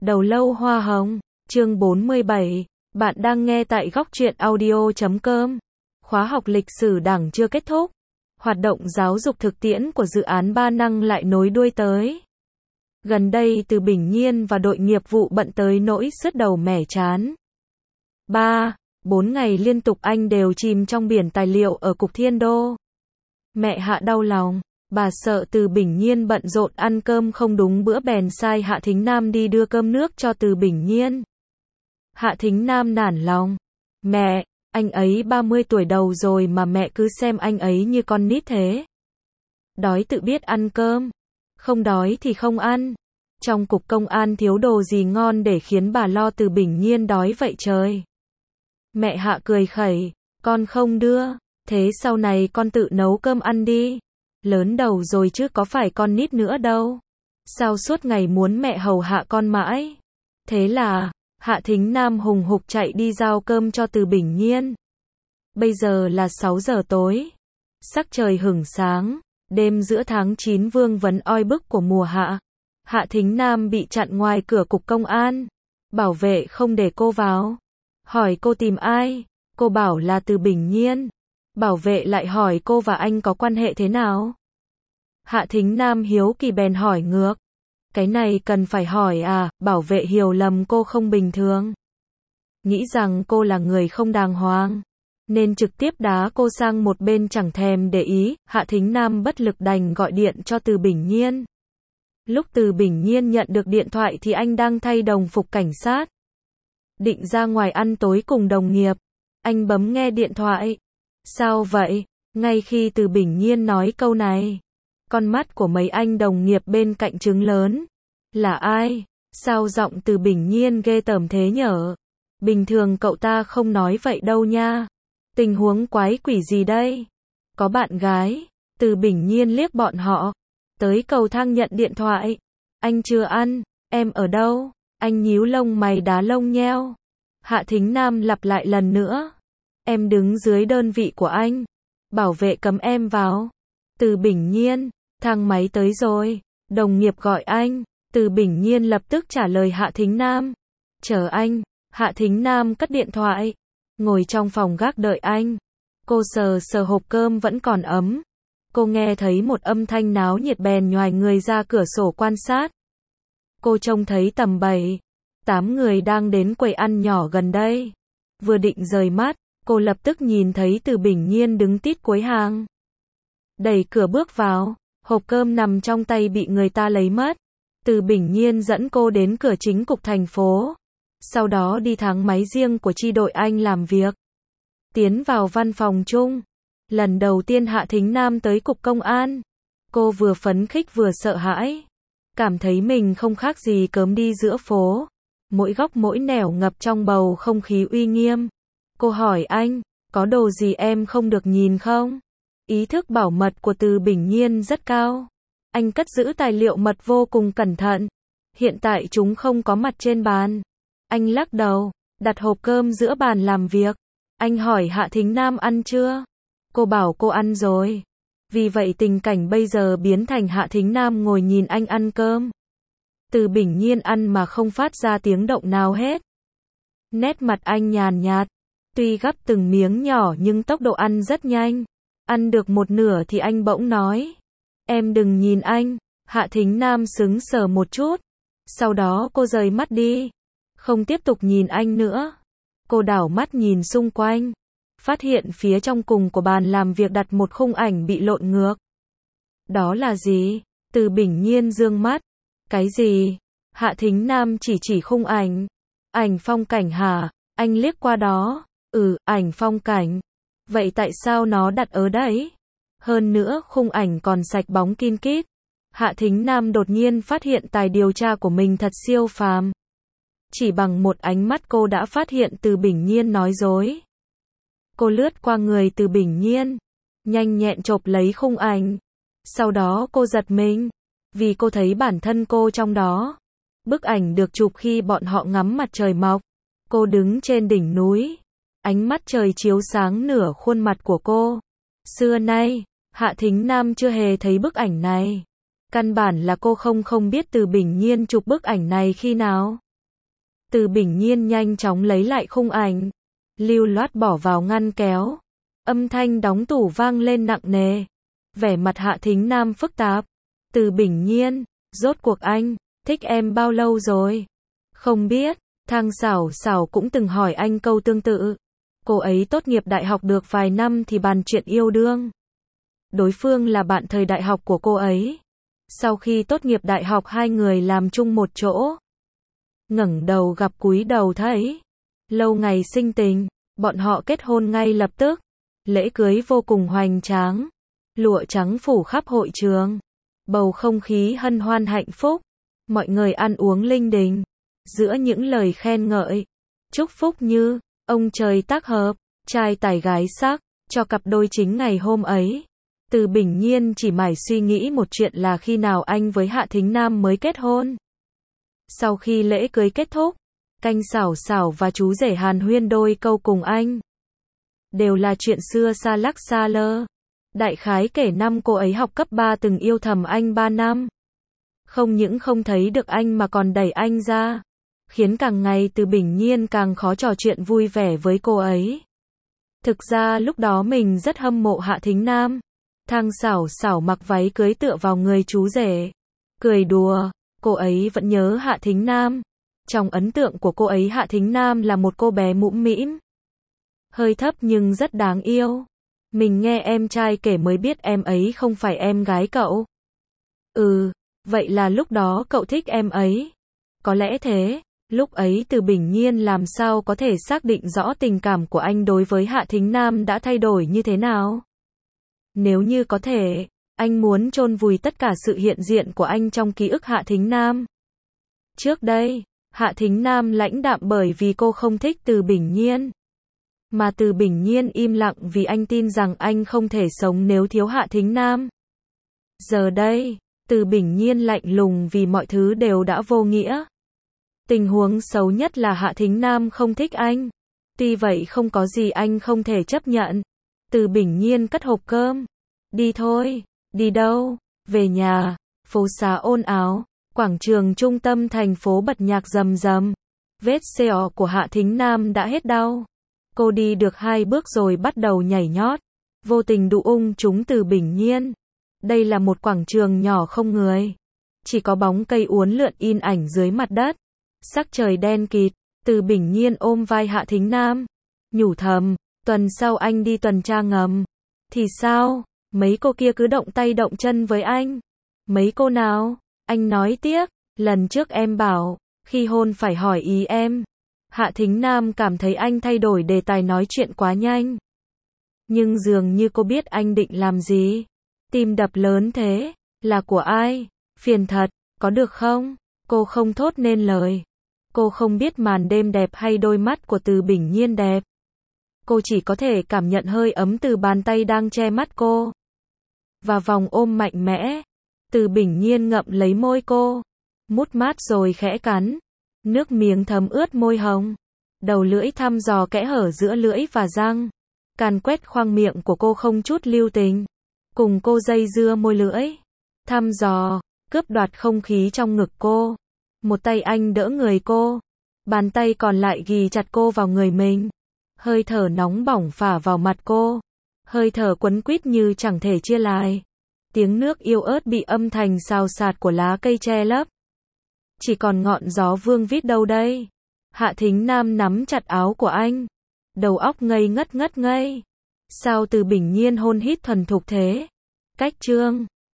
Đầu lâu hoa hồng, chương 47, bạn đang nghe tại góc truyện audio.com. Khóa học lịch sử Đảng chưa kết thúc. Hoạt động giáo dục thực tiễn của dự án Ba Năng lại nối đuôi tới. Gần đây Từ Bình Nhiên và đội nghiệp vụ bận tới nỗi sứt đầu mẻ trán. 4 ngày liên tục anh đều chìm trong biển tài liệu ở Cục Thiên Đô. Mẹ Hạ đau lòng. Bà sợ Từ Bình Nhiên bận rộn ăn cơm không đúng bữa bèn sai Hạ Thính Nam đi đưa cơm nước cho Từ Bình Nhiên. Hạ Thính Nam nản lòng. Mẹ, anh ấy 30 tuổi đầu rồi mà mẹ cứ xem anh ấy như con nít thế. Đói tự biết ăn cơm. Không đói thì không ăn. Trong cục công an thiếu đồ gì ngon để khiến bà lo Từ Bình Nhiên đói vậy trời. Mẹ Hạ cười khẩy. Con không đưa. Thế sau này con tự nấu cơm ăn đi. Lớn đầu rồi chứ có phải con nít nữa đâu. Sao suốt ngày muốn mẹ hầu hạ con mãi. Thế là, Hạ Thính Nam hùng hục chạy đi giao cơm cho Từ Bình Nhiên. Bây giờ là 6 giờ tối. Sắc trời hửng sáng, đêm giữa tháng 9 vương vấn oi bức của mùa hạ. Hạ Thính Nam bị chặn ngoài cửa cục công an. Bảo vệ không để cô vào. Hỏi cô tìm ai? Cô bảo là Từ Bình Nhiên. Bảo vệ lại hỏi cô và anh có quan hệ thế nào? Hạ Thính Nam hiếu kỳ bèn hỏi ngược. Cái này cần phải hỏi à? Bảo vệ hiểu lầm cô không bình thường. Nghĩ rằng cô là người không đàng hoàng. Nên trực tiếp đá cô sang một bên chẳng thèm để ý. Hạ Thính Nam bất lực đành gọi điện cho Từ Bình Nhiên. Lúc Từ Bình Nhiên nhận được điện thoại thì anh đang thay đồng phục cảnh sát. Định ra ngoài ăn tối cùng đồng nghiệp. Anh bấm nghe điện thoại. Sao vậy? Ngay khi Từ Bình Nhiên nói câu này, con mắt của mấy anh đồng nghiệp bên cạnh trừng lớn. Là ai? Sao giọng Từ Bình Nhiên ghê tởm thế nhở? Bình thường cậu ta không nói vậy đâu nha. Tình huống quái quỷ gì đây? Có bạn gái. Từ Bình Nhiên liếc bọn họ. Tới cầu thang nhận điện thoại. Anh chưa ăn. Em ở đâu? Anh nhíu lông mày đá lông nheo. Hạ Thính Nam lặp lại lần nữa. Em đứng dưới đơn vị của anh. Bảo vệ cấm em vào. Từ Bình Nhiên, thang máy tới rồi. Đồng nghiệp gọi anh. Từ Bình Nhiên lập tức trả lời Hạ Thính Nam. Chờ anh. Hạ Thính Nam cất điện thoại. Ngồi trong phòng gác đợi anh. Cô sờ sờ hộp cơm vẫn còn ấm. Cô nghe thấy một âm thanh náo nhiệt bèn nhoài người ra cửa sổ quan sát. Cô trông thấy tầm 7-8 người đang đến quầy ăn nhỏ gần đây. Vừa định rời mắt, cô lập tức nhìn thấy Từ Bình Nhiên đứng tít cuối hàng. Đẩy cửa bước vào, hộp cơm nằm trong tay bị người ta lấy mất. Từ Bình Nhiên dẫn cô đến cửa chính cục thành phố. Sau đó đi thang máy riêng của chi đội anh làm việc. Tiến vào văn phòng chung. Lần đầu tiên Hạ Thính Nam tới cục công an. Cô vừa phấn khích vừa sợ hãi. Cảm thấy mình không khác gì cớm đi giữa phố. Mỗi góc mỗi nẻo ngập trong bầu không khí uy nghiêm. Cô hỏi anh, có đồ gì em không được nhìn không? Ý thức bảo mật của Từ Bình Nhiên rất cao. Anh cất giữ tài liệu mật vô cùng cẩn thận. Hiện tại chúng không có mặt trên bàn. Anh lắc đầu, đặt hộp cơm giữa bàn làm việc. Anh hỏi Hạ Thính Nam ăn chưa? Cô bảo cô ăn rồi. Vì vậy tình cảnh bây giờ biến thành Hạ Thính Nam ngồi nhìn anh ăn cơm. Từ Bình Nhiên ăn mà không phát ra tiếng động nào hết. Nét mặt anh nhàn nhạt. Tuy gắp từng miếng nhỏ nhưng tốc độ ăn rất nhanh. Ăn được một nửa thì anh bỗng nói. Em đừng nhìn anh. Hạ Thính Nam sững sờ một chút. Sau đó cô rời mắt đi. Không tiếp tục nhìn anh nữa. Cô đảo mắt nhìn xung quanh. Phát hiện phía trong cùng của bàn làm việc đặt một khung ảnh bị lộn ngược. Đó là gì? Từ Bình Nhiên dương mắt. Cái gì? Hạ Thính Nam chỉ khung ảnh. Ảnh phong cảnh hả? Anh liếc qua đó. Ảnh phong cảnh. Vậy tại sao nó đặt ở đấy? Hơn nữa khung ảnh còn sạch bóng kin kít. Hạ Thính Nam đột nhiên phát hiện tài điều tra của mình thật siêu phàm. Chỉ bằng một ánh mắt cô đã phát hiện Từ Bình Nhiên nói dối. Cô lướt qua người Từ Bình Nhiên. Nhanh nhẹn chộp lấy khung ảnh. Sau đó cô giật mình. Vì cô thấy bản thân cô trong đó. Bức ảnh được chụp khi bọn họ ngắm mặt trời mọc. Cô đứng trên đỉnh núi. Ánh mắt trời chiếu sáng nửa khuôn mặt của cô. Xưa nay, Hạ Thính Nam chưa hề thấy bức ảnh này. Căn bản là cô không biết Từ Bình Nhiên chụp bức ảnh này khi nào. Từ Bình Nhiên nhanh chóng lấy lại khung ảnh, lưu loát bỏ vào ngăn kéo. Âm thanh đóng tủ vang lên nặng nề. Vẻ mặt Hạ Thính Nam phức tạp. Từ Bình Nhiên, rốt cuộc anh thích em bao lâu rồi? Không biết, Thang Sảo Sảo cũng từng hỏi anh câu tương tự. Cô ấy tốt nghiệp đại học được vài năm thì bàn chuyện yêu đương. Đối phương là bạn thời đại học của cô ấy. Sau khi tốt nghiệp đại học hai người làm chung một chỗ. Ngẩng đầu gặp cúi đầu thấy. Lâu ngày sinh tình, bọn họ kết hôn ngay lập tức. Lễ cưới vô cùng hoành tráng. Lụa trắng phủ khắp hội trường. Bầu không khí hân hoan hạnh phúc. Mọi người ăn uống linh đình. Giữa những lời khen ngợi, chúc phúc như ông trời tác hợp, trai tài gái sắc cho cặp đôi chính ngày hôm ấy. Từ Bình Nhiên chỉ mải suy nghĩ một chuyện là khi nào anh với Hạ Thính Nam mới kết hôn. Sau khi lễ cưới kết thúc, Canh Sảo Sảo và chú rể hàn huyên đôi câu cùng anh. Đều là chuyện xưa xa lắc xa lơ. Đại khái kể năm cô ấy học cấp 3 từng yêu thầm anh 3 năm. Không những không thấy được anh mà còn đẩy anh ra. Khiến càng ngày Từ Bình Nhiên càng khó trò chuyện vui vẻ với cô ấy. Thực ra lúc đó mình rất hâm mộ Hạ Thính Nam. Thang Sảo Sảo mặc váy cưới tựa vào người chú rể. Cười đùa, cô ấy vẫn nhớ Hạ Thính Nam. Trong ấn tượng của cô ấy Hạ Thính Nam là một cô bé mũm mĩm. Hơi thấp nhưng rất đáng yêu. Mình nghe em trai kể mới biết em ấy không phải em gái cậu. Vậy là lúc đó cậu thích em ấy. Có lẽ thế, lúc ấy Từ Bình Nhiên làm sao có thể xác định rõ tình cảm của anh đối với Hạ Thính Nam đã thay đổi như thế nào. Nếu như có thể, anh muốn chôn vùi tất cả sự hiện diện của anh trong ký ức Hạ Thính Nam. Trước đây, Hạ Thính Nam lãnh đạm bởi vì cô không thích Từ Bình Nhiên. Mà Từ Bình Nhiên im lặng vì anh tin rằng anh không thể sống nếu thiếu Hạ Thính Nam. Giờ đây, Từ Bình Nhiên lạnh lùng vì mọi thứ đều đã vô nghĩa. Tình huống xấu nhất là Hạ Thính Nam không thích anh. Tuy vậy không có gì anh không thể chấp nhận. Từ Bình Nhiên cất hộp cơm. Đi thôi. Đi đâu? Về nhà. Phố xá ồn ào. Quảng trường trung tâm thành phố bật nhạc rầm rầm. Vết sẹo của Hạ Thính Nam đã hết đau. Cô đi được 2 bước rồi bắt đầu nhảy nhót. Vô tình đụng trúng Từ Bình Nhiên. Đây là một quảng trường nhỏ không người. Chỉ có bóng cây uốn lượn in ảnh dưới mặt đất. Sắc trời đen kịt. Từ Bình Nhiên ôm vai Hạ Thính Nam. Nhủ thầm, tuần sau anh đi tuần tra ngầm. Thì sao? Mấy cô kia cứ động tay động chân với anh. Mấy cô nào? Anh nói tiếp, lần trước em bảo, khi hôn phải hỏi ý em. Hạ Thính Nam cảm thấy anh thay đổi đề tài nói chuyện quá nhanh. Nhưng dường như cô biết anh định làm gì. Tim đập lớn thế, là của ai? Phiền thật, có được không? Cô không thốt nên lời. Cô không biết màn đêm đẹp hay đôi mắt của Từ Bình Nhiên đẹp. Cô chỉ có thể cảm nhận hơi ấm từ bàn tay đang che mắt cô. Và vòng ôm mạnh mẽ. Từ Bình Nhiên ngậm lấy môi cô. Mút mát rồi khẽ cắn. Nước miếng thấm ướt môi hồng. Đầu lưỡi thăm dò kẽ hở giữa lưỡi và răng. Càn quét khoang miệng của cô không chút lưu tình. Cùng cô dây dưa môi lưỡi. Thăm dò, cướp đoạt không khí trong ngực cô. Một tay anh đỡ người cô. Bàn tay còn lại ghì chặt cô vào người mình. Hơi thở nóng bỏng phả vào mặt cô. Hơi thở quấn quýt như chẳng thể chia lìa. Tiếng nước yếu ớt bị âm thanh xào xạc của lá cây che lấp. Chỉ còn ngọn gió vương vít đâu đây. Hạ Thính Nam nắm chặt áo của anh. Đầu óc ngây ngất ngây. Sao Từ Bình Nhiên hôn hít thuần thục thế? Cách chương